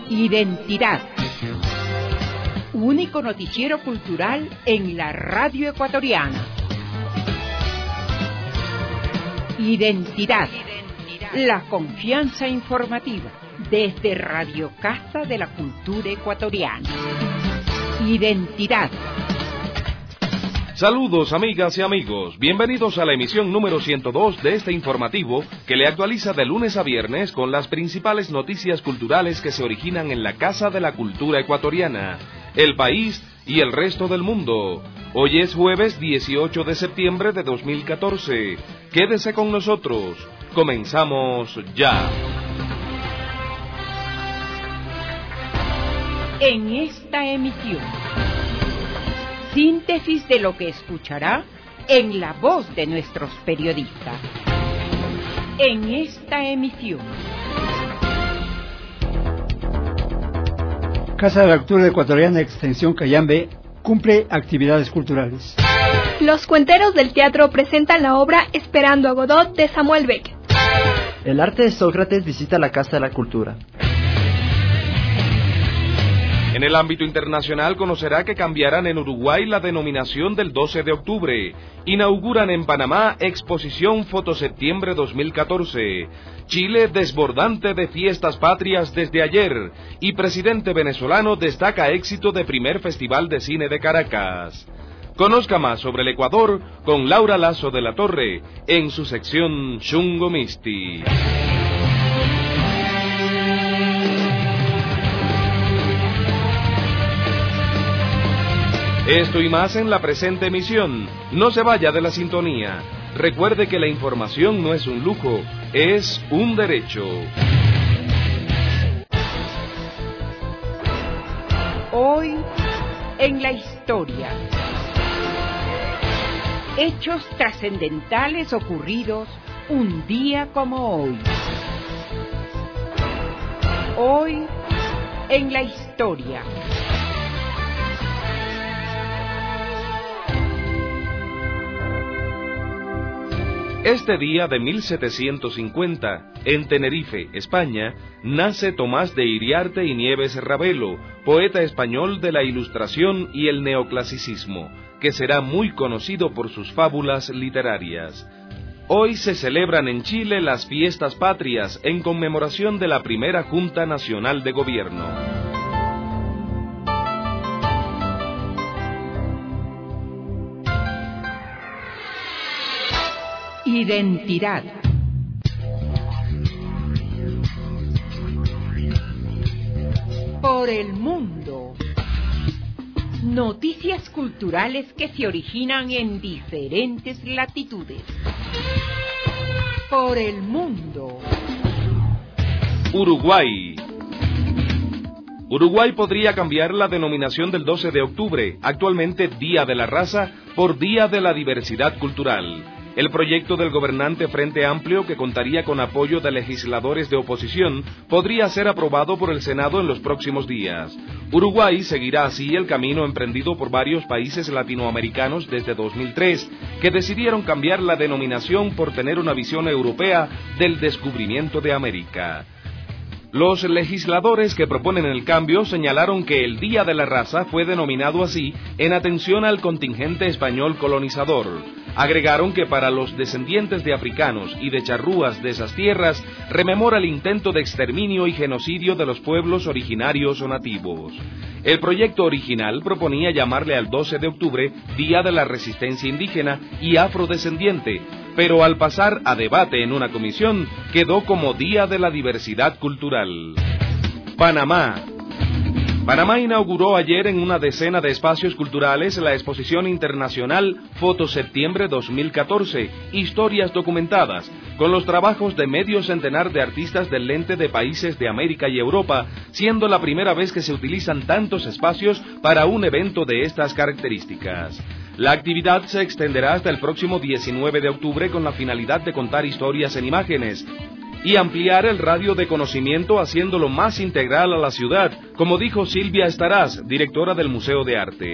Identidad. Único noticiero cultural en la radio ecuatoriana. Identidad. La confianza informativa desde Radio Casa de la Cultura Ecuatoriana. Identidad. Saludos amigas y amigos, bienvenidos a la emisión número 102 de este informativo que le actualiza de lunes a viernes con las principales noticias culturales que se originan en la Casa de la Cultura Ecuatoriana, el país y el resto del mundo. Hoy es jueves 18 de septiembre de 2014. Quédese con nosotros. Comenzamos ya. En esta emisión, síntesis de lo que escuchará en la voz de nuestros periodistas. En esta emisión, Casa de la Cultura Ecuatoriana Extensión Cayambe cumple actividades culturales. Los cuenteros del teatro presentan la obra Esperando a Godot de Samuel Beckett. El arte de Sócrates visita la Casa de la Cultura. En el ámbito internacional conocerá que cambiarán en Uruguay la denominación del 12 de octubre. Inauguran en Panamá exposición Fotoseptiembre 2014. Chile desbordante de fiestas patrias desde ayer. Y presidente venezolano destaca éxito de primer Festival de Cine de Caracas. Conozca más sobre el Ecuador con Laura Lazo de la Torre en su sección Chungo Misti. Esto y más en la presente emisión. No se vaya de la sintonía. Recuerde que la información no es un lujo, es un derecho. Hoy en la historia. Hechos trascendentales ocurridos un día como hoy. Hoy en la historia. Este día de 1750, en Tenerife, España, nace Tomás de Iriarte y Nieves Ravelo, poeta español de la Ilustración y el Neoclasicismo, que será muy conocido por sus fábulas literarias. Hoy se celebran en Chile las fiestas patrias en conmemoración de la primera Junta Nacional de Gobierno. Identidad. Por el mundo. Noticias culturales que se originan en diferentes latitudes. Por el mundo. Uruguay. Uruguay podría cambiar la denominación del 12 de octubre, actualmente Día de la Raza, por Día de la Diversidad Cultural. El proyecto del gobernante Frente Amplio, que contaría con apoyo de legisladores de oposición, podría ser aprobado por el Senado en los próximos días. Uruguay seguirá así el camino emprendido por varios países latinoamericanos desde 2003, que decidieron cambiar la denominación por tener una visión europea del descubrimiento de América. Los legisladores que proponen el cambio señalaron que el Día de la Raza fue denominado así en atención al contingente español colonizador. Agregaron que para los descendientes de africanos y de charrúas de esas tierras, rememora el intento de exterminio y genocidio de los pueblos originarios o nativos. El proyecto original proponía llamarle al 12 de octubre Día de la Resistencia Indígena y Afrodescendiente, pero al pasar a debate en una comisión, quedó como Día de la Diversidad Cultural. Panamá. Panamá inauguró ayer en una decena de espacios culturales la exposición internacional Fotoseptiembre 2014, Historias Documentadas, con los trabajos de medio centenar de artistas del lente de países de América y Europa, siendo la primera vez que se utilizan tantos espacios para un evento de estas características. La actividad se extenderá hasta el próximo 19 de octubre con la finalidad de contar historias en imágenes y ampliar el radio de conocimiento haciéndolo más integral a la ciudad, como dijo Silvia Estaraz, directora del Museo de Arte.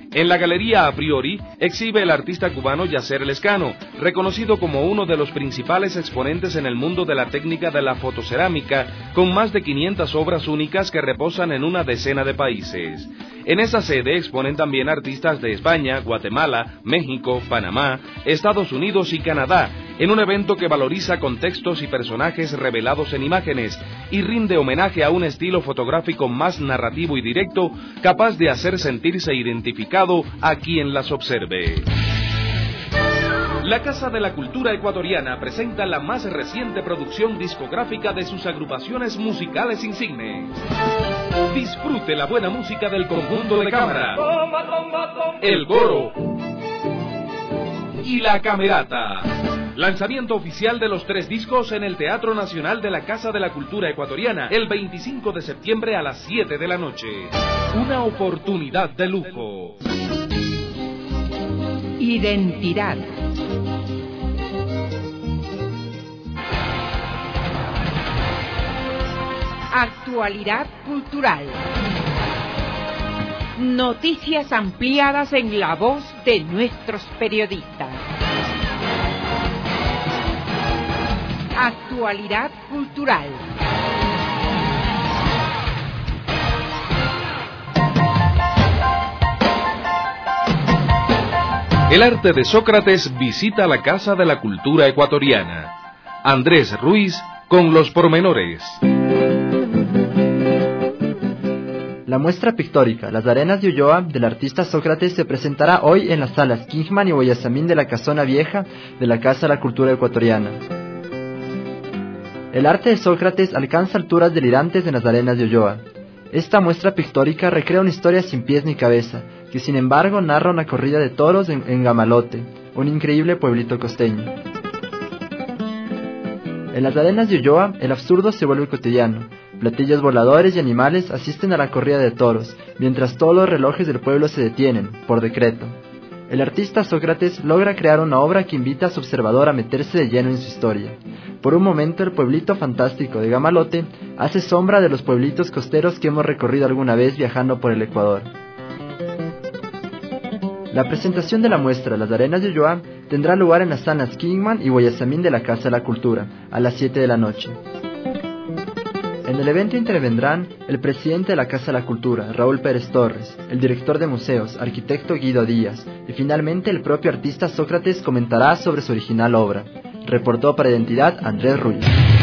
En la Galería A Priori exhibe el artista cubano Yacer Lescano, reconocido como uno de los principales exponentes en el mundo de la técnica de la fotocerámica, con más de 500 obras únicas que reposan en una decena de países. En esa sede exponen también artistas de España, Guatemala, México, Panamá, Estados Unidos y Canadá, en un evento que valoriza contextos y personajes revelados en imágenes y rinde homenaje a un estilo fotográfico más narrativo y directo, capaz de hacer sentirse identificado a quien las observe. La Casa de la Cultura Ecuatoriana presenta la más reciente producción discográfica de sus agrupaciones musicales insignes. Disfrute la buena música del conjunto de cámara, el coro y la camerata. Lanzamiento oficial de los 3 discos en el Teatro Nacional de la Casa de la Cultura Ecuatoriana el 25 de septiembre a las 7 de la noche. Una oportunidad de lujo. Identidad. Actualidad cultural. Noticias ampliadas en la voz de nuestros periodistas. Actualidad cultural. El arte de Sócrates visita la Casa de la Cultura Ecuatoriana. Andrés Ruiz con los pormenores. La muestra pictórica Las Arenas de Ulloa del artista Sócrates se presentará hoy en las salas Kingman y Boyasamín de la Casona Vieja de la Casa de la Cultura Ecuatoriana. El arte de Sócrates alcanza alturas delirantes en las arenas de Ulloa. Esta muestra pictórica recrea una historia sin pies ni cabeza, que sin embargo narra una corrida de toros en Gamalote, un increíble pueblito costeño. En las arenas de Ulloa, el absurdo se vuelve cotidiano. Platillos voladores y animales asisten a la corrida de toros, mientras todos los relojes del pueblo se detienen, por decreto. El artista Sócrates logra crear una obra que invita a su observador a meterse de lleno en su historia. Por un momento, el pueblito fantástico de Gamalote hace sombra de los pueblitos costeros que hemos recorrido alguna vez viajando por el Ecuador. La presentación de la muestra Las Arenas de Ulloa tendrá lugar en las salas Kingman y Boyasamín de la Casa de la Cultura, a las 7 de la noche. En el evento intervendrán el presidente de la Casa de la Cultura, Raúl Pérez Torres, el director de museos, arquitecto Guido Díaz, y finalmente el propio artista Sócrates comentará sobre su original obra. Reportó para Identidad Andrés Ruiz.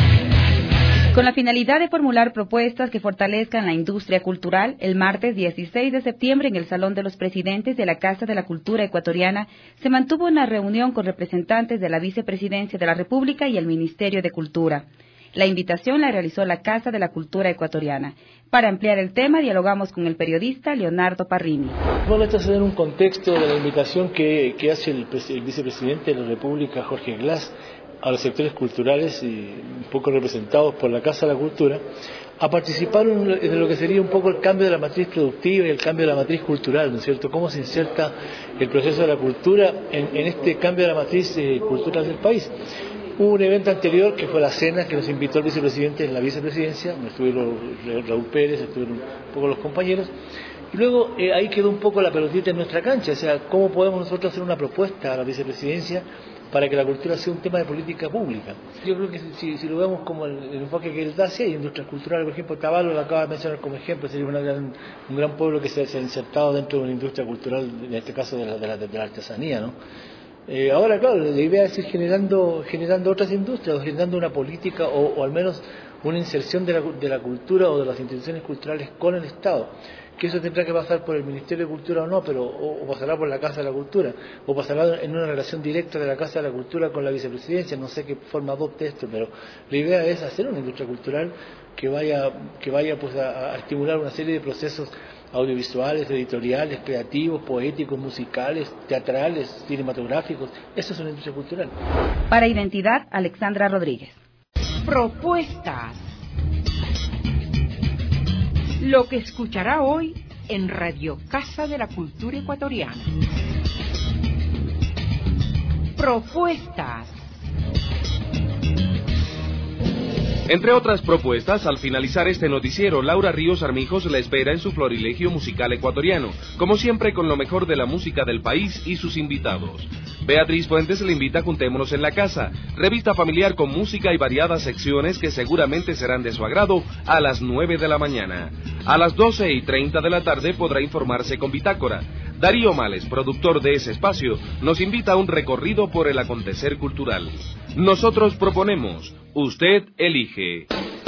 Con la finalidad de formular propuestas que fortalezcan la industria cultural, el martes 16 de septiembre en el Salón de los Presidentes de la Casa de la Cultura Ecuatoriana se mantuvo una reunión con representantes de la Vicepresidencia de la República y el Ministerio de Cultura. La invitación la realizó la Casa de la Cultura Ecuatoriana. Para ampliar el tema, dialogamos con el periodista Leonardo Parrini. Bueno, esto es en un contexto de la invitación que hace el vicepresidente de la República, Jorge Glass, a los sectores culturales y un poco representados por la Casa de la Cultura, a participar en lo que sería un poco el cambio de la matriz productiva y el cambio de la matriz cultural, ¿no es cierto? Cómo se inserta el proceso de la cultura en este cambio de la matriz cultural del país. Hubo un evento anterior que fue la cena que nos invitó el vicepresidente en la vicepresidencia, donde estuvieron Raúl Pérez, estuvieron un poco los compañeros, y luego ahí quedó un poco la pelotita en nuestra cancha, o sea, cómo podemos nosotros hacer una propuesta a la vicepresidencia para que la cultura sea un tema de política pública. Yo creo que si lo vemos como el enfoque que él da, sí hay industrias culturales, por ejemplo, Tabalo lo acaba de mencionar como ejemplo, sería un gran pueblo que se ha insertado dentro de una industria cultural, en este caso de la artesanía, ¿no? Ahora, claro, la idea es ir generando otras industrias, generando una política o al menos una inserción de la cultura o de las instituciones culturales con el Estado. Que eso tendrá que pasar por el Ministerio de Cultura o no, pero o pasará por la Casa de la Cultura, o pasará en una relación directa de la Casa de la Cultura con la vicepresidencia, no sé qué forma adopte esto, pero la idea es hacer una industria cultural que vaya pues a estimular una serie de procesos audiovisuales, editoriales, creativos, poéticos, musicales, teatrales, cinematográficos. Eso es una industria cultural. Para Identidad, Alexandra Rodríguez. Propuestas. Lo que escuchará hoy en Radio Casa de la Cultura Ecuatoriana. Propuestas. Entre otras propuestas, al finalizar este noticiero, Laura Ríos Armijos le espera en su florilegio musical ecuatoriano, como siempre con lo mejor de la música del país y sus invitados. Beatriz Fuentes le invita a Juntémonos en la Casa, revista familiar con música y variadas secciones que seguramente serán de su agrado a las 9 de la mañana. A las 12:30 de la tarde podrá informarse con Bitácora. Darío Males, productor de ese espacio, nos invita a un recorrido por el acontecer cultural. Nosotros proponemos, usted elige.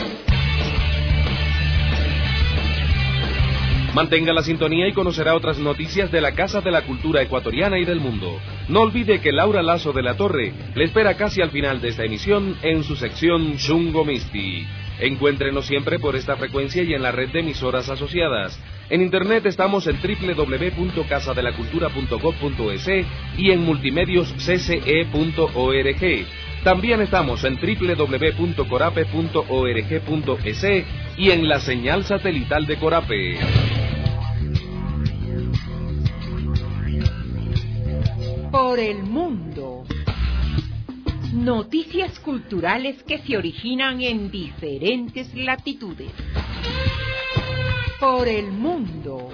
Mantenga la sintonía y conocerá otras noticias de la Casa de la Cultura Ecuatoriana y del mundo. No olvide que Laura Lazo de la Torre le espera casi al final de esta emisión en su sección Chungo Misti. Encuéntrenos siempre por esta frecuencia y en la red de emisoras asociadas. En internet estamos en www.casadelacultura.gov.es y en multimedioscce.org. También estamos en www.corape.org.es y en la señal satelital de Corape. Por el mundo. Noticias culturales que se originan en diferentes latitudes. Por el mundo.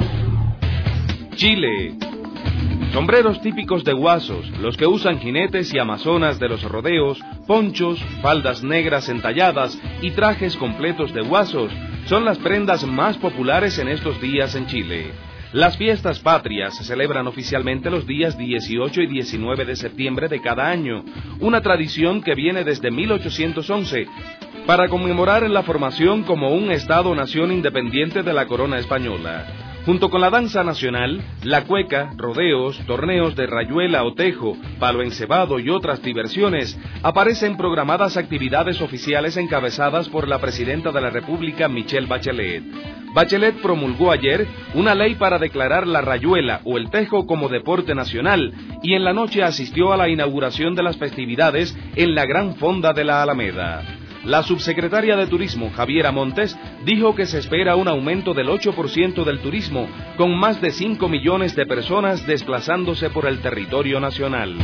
Chile. Sombreros típicos de Huasos, los que usan jinetes y amazonas de los rodeos, ponchos, faldas negras entalladas y trajes completos de Huasos, son las prendas más populares en estos días en Chile. Las fiestas patrias se celebran oficialmente los días 18 y 19 de septiembre de cada año, una tradición que viene desde 1811, para conmemorar la formación como un Estado-nación independiente de la corona española. Junto con la danza nacional, la cueca, rodeos, torneos de rayuela o tejo, palo encebado y otras diversiones, aparecen programadas actividades oficiales encabezadas por la presidenta de la República, Michelle Bachelet. Bachelet promulgó ayer una ley para declarar la rayuela o el tejo como deporte nacional y en la noche asistió a la inauguración de las festividades en la Gran Fonda de la Alameda. La subsecretaria de Turismo, Javiera Montes, dijo que se espera un aumento del 8% del turismo, con más de 5 millones de personas desplazándose por el territorio nacional.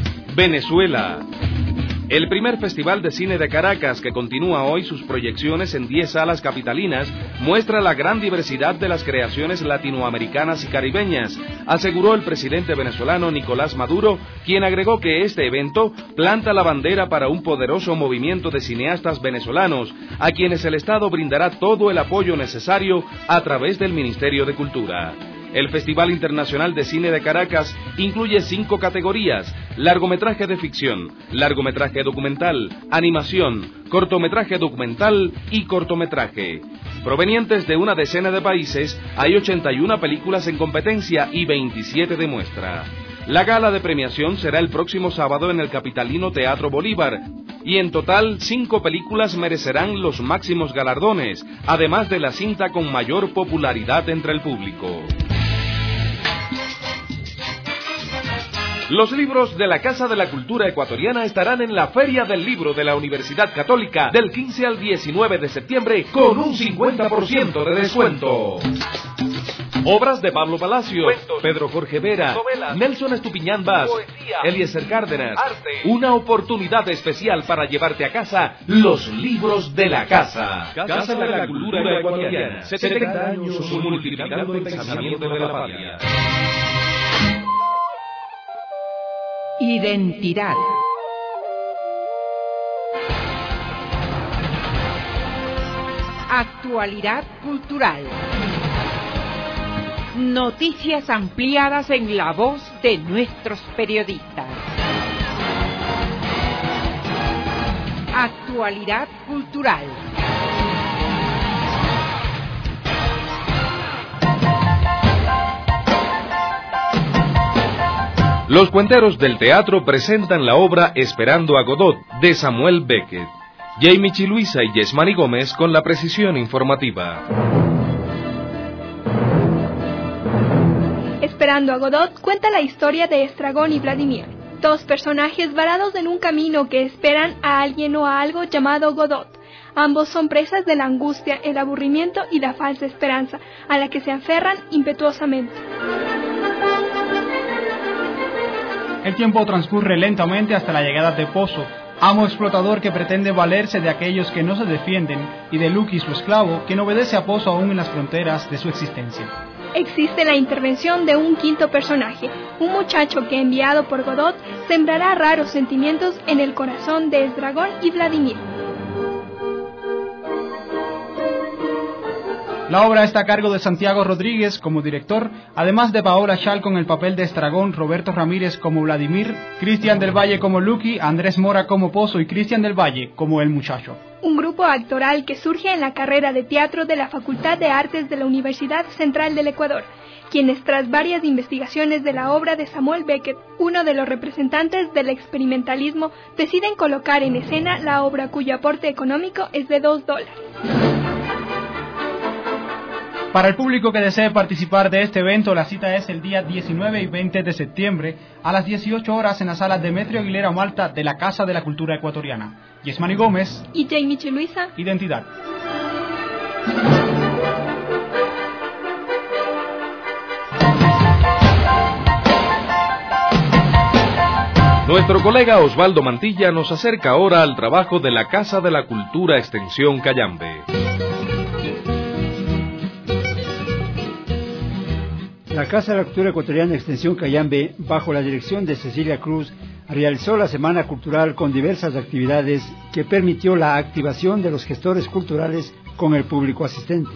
Venezuela. El primer Festival de Cine de Caracas, que continúa hoy sus proyecciones en 10 salas capitalinas, muestra la gran diversidad de las creaciones latinoamericanas y caribeñas, aseguró el presidente venezolano Nicolás Maduro, quien agregó que este evento planta la bandera para un poderoso movimiento de cineastas venezolanos, a quienes el Estado brindará todo el apoyo necesario a través del Ministerio de Cultura. El Festival Internacional de Cine de Caracas incluye 5 categorías: largometraje de ficción, largometraje documental, animación, cortometraje documental y cortometraje. Provenientes de una decena de países, hay 81 películas en competencia y 27 de muestra. La gala de premiación será el próximo sábado en el capitalino Teatro Bolívar, y en total 5 películas merecerán los máximos galardones, además de la cinta con mayor popularidad entre el público. Los libros de la Casa de la Cultura Ecuatoriana estarán en la Feria del Libro de la Universidad Católica del 15 al 19 de septiembre con un 50% de descuento. Obras de Pablo Palacio, cuentos, Pedro Jorge Vera, novelas, Nelson Estupiñán Vaz, poesía, Eliezer Cárdenas. Arte. Una oportunidad especial para llevarte a casa los libros de la Casa. Casa de la Cultura Ecuatoriana. 70 años multiplicando el pensamiento de la patria. Identidad. Actualidad cultural. Noticias ampliadas en la voz de nuestros periodistas. Actualidad cultural. Los cuenteros del teatro presentan la obra Esperando a Godot, de Samuel Beckett. Jamie Chiluisa y Yesmani Gómez con la precisión informativa. Esperando a Godot cuenta la historia de Estragón y Vladimir, 2 personajes varados en un camino que esperan a alguien o a algo llamado Godot. Ambos son presas de la angustia, el aburrimiento y la falsa esperanza, a la que se aferran impetuosamente. El tiempo transcurre lentamente hasta la llegada de Pozo, amo explotador que pretende valerse de aquellos que no se defienden, y de Lucky, su esclavo, quien obedece a Pozo aún en las fronteras de su existencia. Existe la intervención de un quinto personaje, un muchacho que, enviado por Godot, sembrará raros sentimientos en el corazón de Estragón y Vladimir. La obra está a cargo de Santiago Rodríguez como director, además de Paola Schall con el papel de Estragón, Roberto Ramírez como Vladimir, Cristian del Valle como Lucky, Andrés Mora como Pozo y Cristian del Valle como el muchacho. Un grupo actoral que surge en la carrera de teatro de la Facultad de Artes de la Universidad Central del Ecuador, quienes tras varias investigaciones de la obra de Samuel Beckett, uno de los representantes del experimentalismo, deciden colocar en escena la obra cuyo aporte económico es de $2. Para el público que desee participar de este evento, la cita es el día 19 y 20 de septiembre a las 18 horas en la sala Demetrio Aguilera Malta de la Casa de la Cultura Ecuatoriana. Yesmani Gómez y Jamie Luisa. Identidad. Nuestro colega Osvaldo Mantilla nos acerca ahora al trabajo de la Casa de la Cultura Extensión Cayambe. La Casa de la Cultura Ecuatoriana Extensión Cayambe, bajo la dirección de Cecilia Cruz, realizó la Semana Cultural con diversas actividades que permitió la activación de los gestores culturales con el público asistente.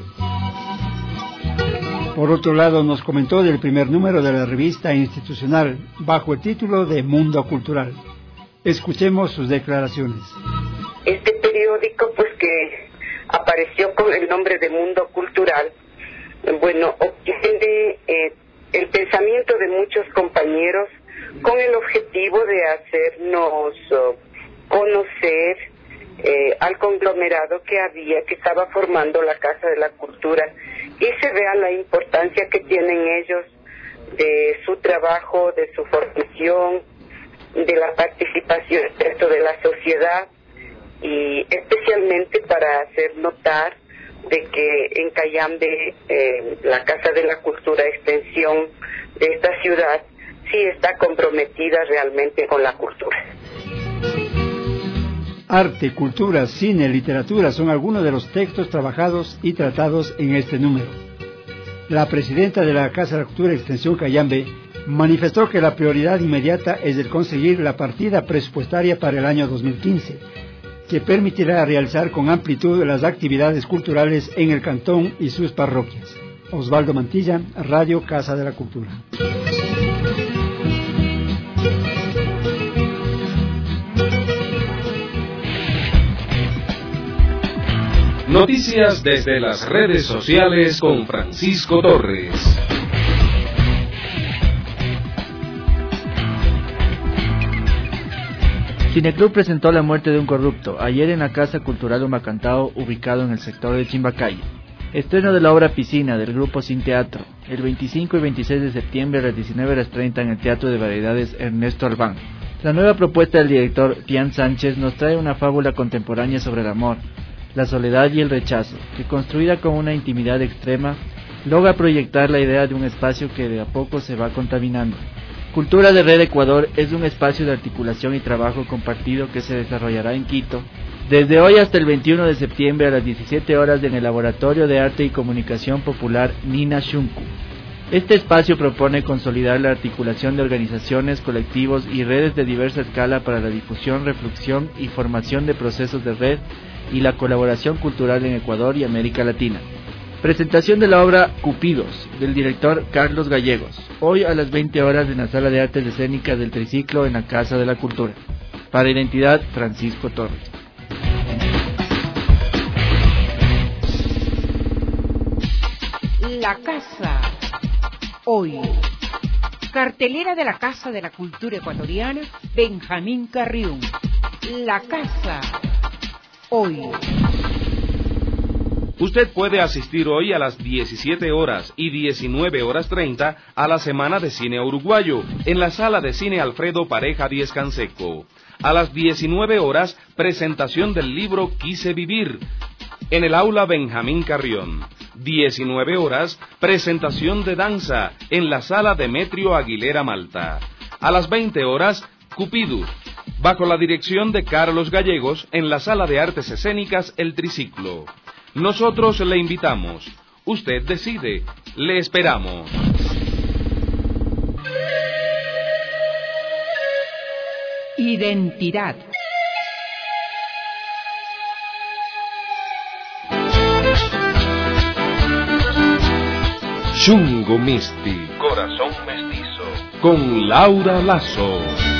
Por otro lado, nos comentó del primer número de la revista institucional, bajo el título de Mundo Cultural. Escuchemos sus declaraciones. Este periódico, pues que apareció con el nombre de Mundo Cultural, bueno, obtiene el pensamiento de muchos compañeros con el objetivo de hacernos conocer al conglomerado que estaba formando la Casa de la Cultura, y se vea la importancia que tienen ellos de su trabajo, de su formación, de la participación dentro de la sociedad, y especialmente para hacer notar de que en Cayambe, la Casa de la Cultura Extensión de esta ciudad, sí está comprometida realmente con la cultura. Arte, cultura, cine, literatura son algunos de los textos trabajados y tratados en este número. La presidenta de la Casa de la Cultura Extensión Cayambe manifestó que la prioridad inmediata es el conseguir la partida presupuestaria para el año 2015, que permitirá realizar con amplitud las actividades culturales en el cantón y sus parroquias. Osvaldo Mantilla, Radio Casa de la Cultura. Noticias desde las redes sociales con Francisco Torres. Cineclub presentó La muerte de un corrupto, ayer en la Casa Cultural Humacantao, ubicado en el sector de Chimbacayo. Estreno de la obra Piscina, del grupo Sin Teatro, el 25 y 26 de septiembre a las 19:30 en el Teatro de Variedades Ernesto Albán. La nueva propuesta del director Tian Sánchez nos trae una fábula contemporánea sobre el amor, la soledad y el rechazo, que construida con una intimidad extrema, logra proyectar la idea de un espacio que de a poco se va contaminando. Cultura de Red Ecuador es un espacio de articulación y trabajo compartido que se desarrollará en Quito, desde hoy hasta el 21 de septiembre a las 17 horas en el Laboratorio de Arte y Comunicación Popular Nina Shunku. Este espacio propone consolidar la articulación de organizaciones, colectivos y redes de diversa escala para la difusión, reflexión y formación de procesos de red y la colaboración cultural en Ecuador y América Latina. Presentación de la obra Cupidos, del director Carlos Gallegos, hoy a las 20 horas en la Sala de Artes Escénicas del Triciclo en la Casa de la Cultura. Para Identidad, Francisco Torres. La Casa, hoy. Cartelera de la Casa de la Cultura Ecuatoriana, Benjamín Carrión. La Casa, hoy. Usted puede asistir hoy a las 17 horas y 19:30 a la Semana de Cine Uruguayo en la Sala de Cine Alfredo Pareja Díez Canseco. A las 19 horas, presentación del libro Quise Vivir en el Aula Benjamín Carrión. 19 horas, presentación de danza en la Sala Demetrio Aguilera Malta. A las 20 horas, Cupidus, bajo la dirección de Carlos Gallegos en la Sala de Artes Escénicas El Triciclo. Nosotros le invitamos. Usted decide. Le esperamos. Identidad. Chungo Misti. Corazón mestizo. Con Laura Lazo.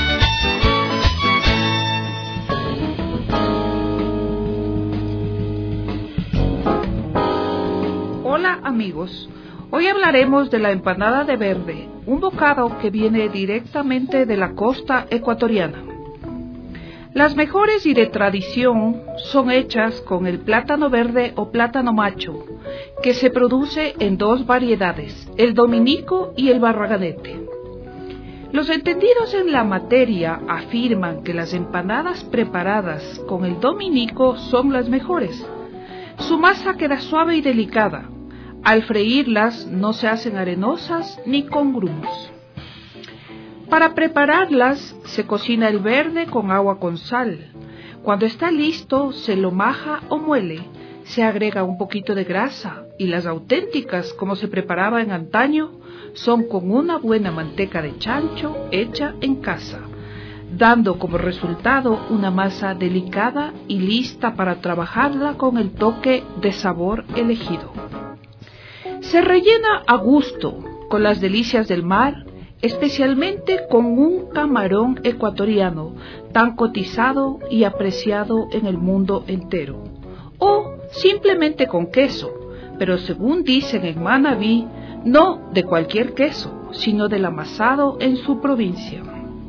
Hola amigos, hoy hablaremos de la empanada de verde, un bocado que viene directamente de la costa ecuatoriana. Las mejores y de tradición son hechas con el plátano verde o plátano macho, que se produce en dos variedades, el dominico y el barraganete. Los entendidos en la materia afirman que las empanadas preparadas con el dominico son las mejores. Su masa queda suave y delicada. Al freírlas no se hacen arenosas ni con grumos. Para prepararlas se cocina el verde con agua con sal. Cuando está listo se lo maja o muele. Se agrega un poquito de grasa y las auténticas, como se preparaba en antaño, son con una buena manteca de chancho hecha en casa, dando como resultado una masa delicada y lista para trabajarla con el toque de sabor elegido. Se rellena a gusto con las delicias del mar, especialmente con un camarón ecuatoriano tan cotizado y apreciado en el mundo entero, o simplemente con queso, pero según dicen en Manabí, no de cualquier queso, sino del amasado en su provincia.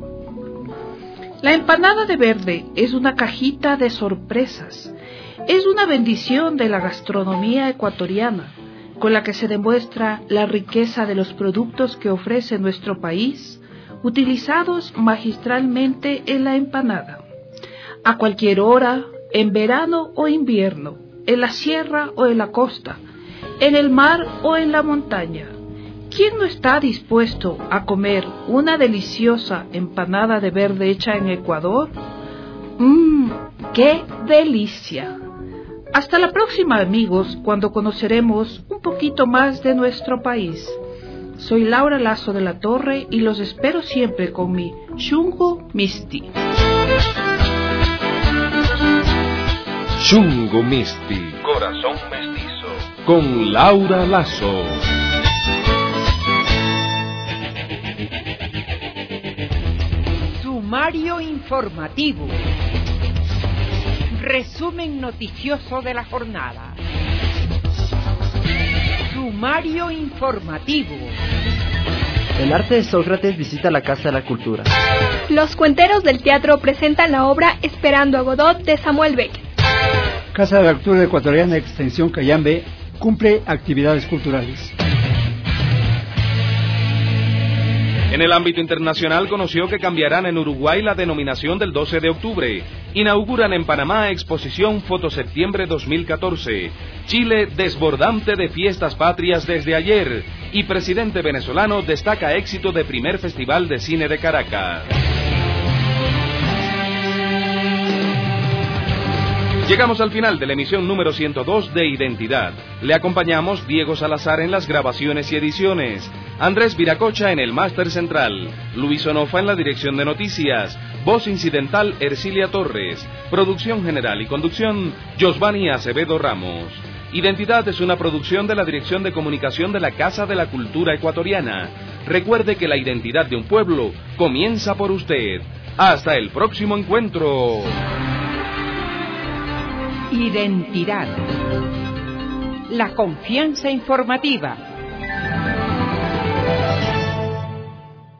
La empanada de verde es una cajita de sorpresas, es una bendición de la gastronomía ecuatoriana, con la que se demuestra la riqueza de los productos que ofrece nuestro país, utilizados magistralmente en la empanada. A cualquier hora, en verano o invierno, en la sierra o en la costa, en el mar o en la montaña. ¿Quién no está dispuesto a comer una deliciosa empanada de verde hecha en Ecuador? ¡Qué delicia! Hasta la próxima, amigos, cuando conoceremos un poquito más de nuestro país. Soy Laura Lazo de la Torre y los espero siempre con mi Chungo Misti. Chungo Misti. Corazón mestizo. Con Laura Lazo. Sumario informativo. Resumen noticioso de la jornada. Sumario informativo. El arte de Sócrates visita la Casa de la Cultura. Los cuenteros del teatro presentan la obra Esperando a Godot de Samuel Beckett. Casa de la Cultura Ecuatoriana Extensión Cayambe cumple actividades culturales. En el ámbito internacional conoció que cambiarán en Uruguay la denominación del 12 de octubre. Inauguran en Panamá exposición Fotoseptiembre 2014. Chile desbordante de fiestas patrias desde ayer. Y presidente venezolano destaca éxito de primer Festival de Cine de Caracas. Llegamos al final de la emisión número 102 de Identidad. Le acompañamos Diego Salazar en las grabaciones y ediciones, Andrés Viracocha en el máster central, Luis Onofa en la dirección de noticias, voz incidental Ercilia Torres, producción general y conducción Josvani Acevedo Ramos. Identidad es una producción de la Dirección de Comunicación de la Casa de la Cultura Ecuatoriana. Recuerde que la identidad de un pueblo comienza por usted. Hasta el próximo encuentro. Identidad. La confianza informativa.